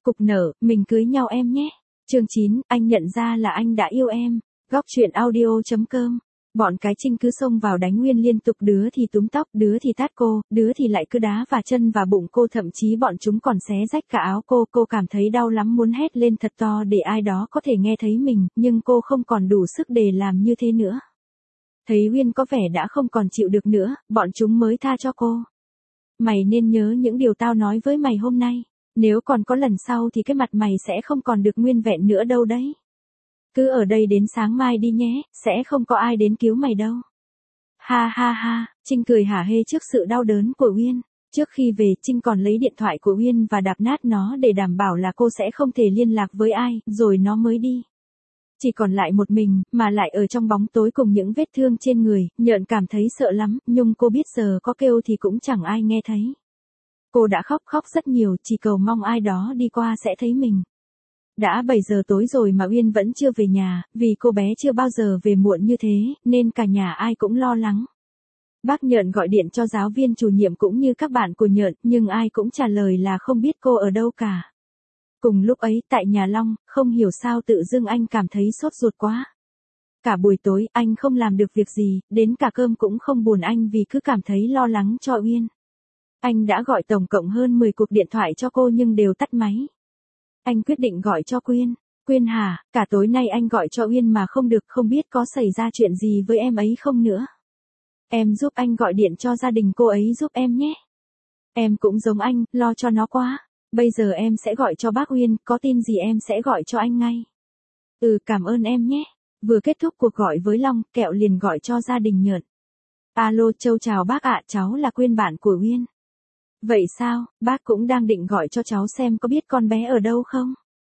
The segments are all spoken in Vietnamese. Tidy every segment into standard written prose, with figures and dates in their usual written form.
Cục nở, mình cưới nhau em nhé. Chương 9, anh nhận ra là anh đã yêu em. Góc truyện audio.com. Bọn cái Trinh cứ xông vào đánh Nguyên liên tục, đứa thì túm tóc, đứa thì tát cô, đứa thì lại cứ đá và chân và bụng cô, thậm chí bọn chúng còn xé rách cả áo cô cảm thấy đau lắm, muốn hét lên thật to để ai đó có thể nghe thấy mình, nhưng cô không còn đủ sức để làm như thế nữa. Thấy Nguyên có vẻ đã không còn chịu được nữa, bọn chúng mới tha cho cô. Mày nên nhớ những điều tao nói với mày hôm nay. Nếu còn có lần sau thì cái mặt mày sẽ không còn được nguyên vẹn nữa đâu đấy. Cứ ở đây đến sáng mai đi nhé, sẽ không có ai đến cứu mày đâu. Ha ha ha, Trinh cười hả hê trước sự đau đớn của Uyên. Trước khi về, Trinh còn lấy điện thoại của Uyên và đạp nát nó để đảm bảo là cô sẽ không thể liên lạc với ai, rồi nó mới đi. Chỉ còn lại một mình, mà lại ở trong bóng tối cùng những vết thương trên người, Nhợn cảm thấy sợ lắm, nhưng cô biết giờ có kêu thì cũng chẳng ai nghe thấy. Cô đã khóc rất nhiều, chỉ cầu mong ai đó đi qua sẽ thấy mình. Đã 7 giờ tối rồi mà Uyên vẫn chưa về nhà, vì cô bé chưa bao giờ về muộn như thế, nên cả nhà ai cũng lo lắng. Bác Nhợn gọi điện cho giáo viên chủ nhiệm cũng như các bạn của Nhợn, nhưng ai cũng trả lời là không biết cô ở đâu cả. Cùng lúc ấy, tại nhà Long, không hiểu sao tự dưng anh cảm thấy sốt ruột quá. Cả buổi tối, anh không làm được việc gì, đến cả cơm cũng không buồn anh vì cứ cảm thấy lo lắng cho Uyên. Anh đã gọi tổng cộng hơn 10 cuộc điện thoại cho cô nhưng đều tắt máy. Anh quyết định gọi cho Quyên. Quyên hả, cả tối nay anh gọi cho Uyên mà không được, không biết có xảy ra chuyện gì với em ấy không nữa. Em giúp anh gọi điện cho gia đình cô ấy giúp em nhé. Em cũng giống anh, lo cho nó quá. Bây giờ em sẽ gọi cho bác Uyên, có tin gì em sẽ gọi cho anh ngay. Cảm ơn em nhé. Vừa kết thúc cuộc gọi với Long, Kẹo liền gọi cho gia đình Nhợn. Alo Châu, chào bác ạ, cháu là Quyên, bạn của Uyên. Vậy sao, bác cũng đang định gọi cho cháu xem có biết con bé ở đâu không?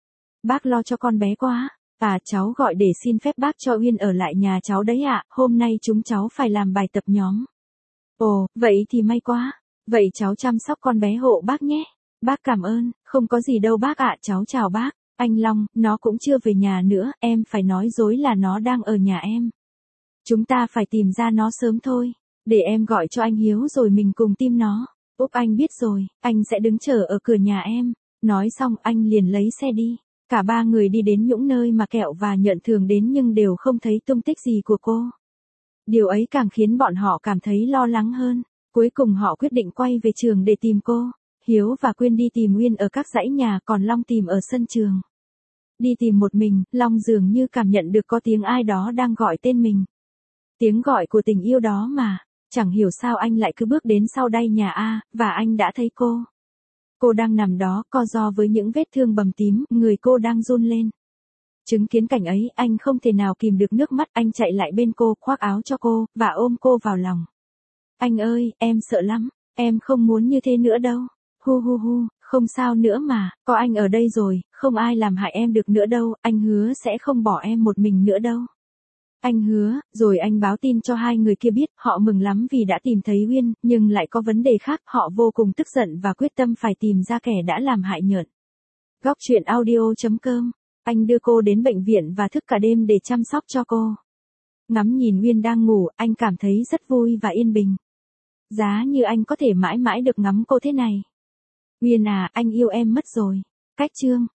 Bác lo cho con bé quá. Cháu gọi để xin phép bác cho Uyên ở lại nhà cháu đấy ạ, hôm nay chúng cháu phải làm bài tập nhóm. Ồ, vậy thì may quá. Vậy cháu chăm sóc con bé hộ bác nhé. Bác cảm ơn, không có gì đâu bác ạ, cháu chào bác. Anh Long, nó cũng chưa về nhà nữa, em phải nói dối là nó đang ở nhà em. Chúng ta phải tìm ra nó sớm thôi. Để em gọi cho anh Hiếu rồi mình cùng tìm nó. Anh biết rồi, anh sẽ đứng chờ ở cửa nhà em. Nói xong anh liền lấy xe đi. Cả ba người đi đến những nơi mà Kẹo và Nhợn thường đến nhưng đều không thấy tung tích gì của cô. Điều ấy càng khiến bọn họ cảm thấy lo lắng hơn. Cuối cùng họ quyết định quay về trường để tìm cô. Hiếu và Quyên đi tìm Uyên ở các dãy nhà, còn Long tìm ở sân trường. Đi tìm một mình, Long dường như cảm nhận được có tiếng ai đó đang gọi tên mình. Tiếng gọi của tình yêu đó mà. Chẳng hiểu sao anh lại cứ bước đến sau đáy nhà A, và anh đã thấy cô. Cô đang nằm đó, co ro với những vết thương bầm tím, người cô đang run lên. Chứng kiến cảnh ấy, anh không thể nào kìm được nước mắt, anh chạy lại bên cô, khoác áo cho cô, và ôm cô vào lòng. Anh ơi, em sợ lắm, em không muốn như thế nữa đâu. Hu hu hu, không sao nữa mà, có anh ở đây rồi, không ai làm hại em được nữa đâu, anh hứa sẽ không bỏ em một mình nữa đâu. Anh hứa, rồi anh báo tin cho hai người kia biết, họ mừng lắm vì đã tìm thấy Uyên, nhưng lại có vấn đề khác, họ vô cùng tức giận và quyết tâm phải tìm ra kẻ đã làm hại Nhợn. Góc truyện audio.com. Anh đưa cô đến bệnh viện và thức cả đêm để chăm sóc cho cô. Ngắm nhìn Uyên đang ngủ, anh cảm thấy rất vui và yên bình. Giá như anh có thể mãi mãi được ngắm cô thế này. Uyên à, anh yêu em mất rồi. Cách chương.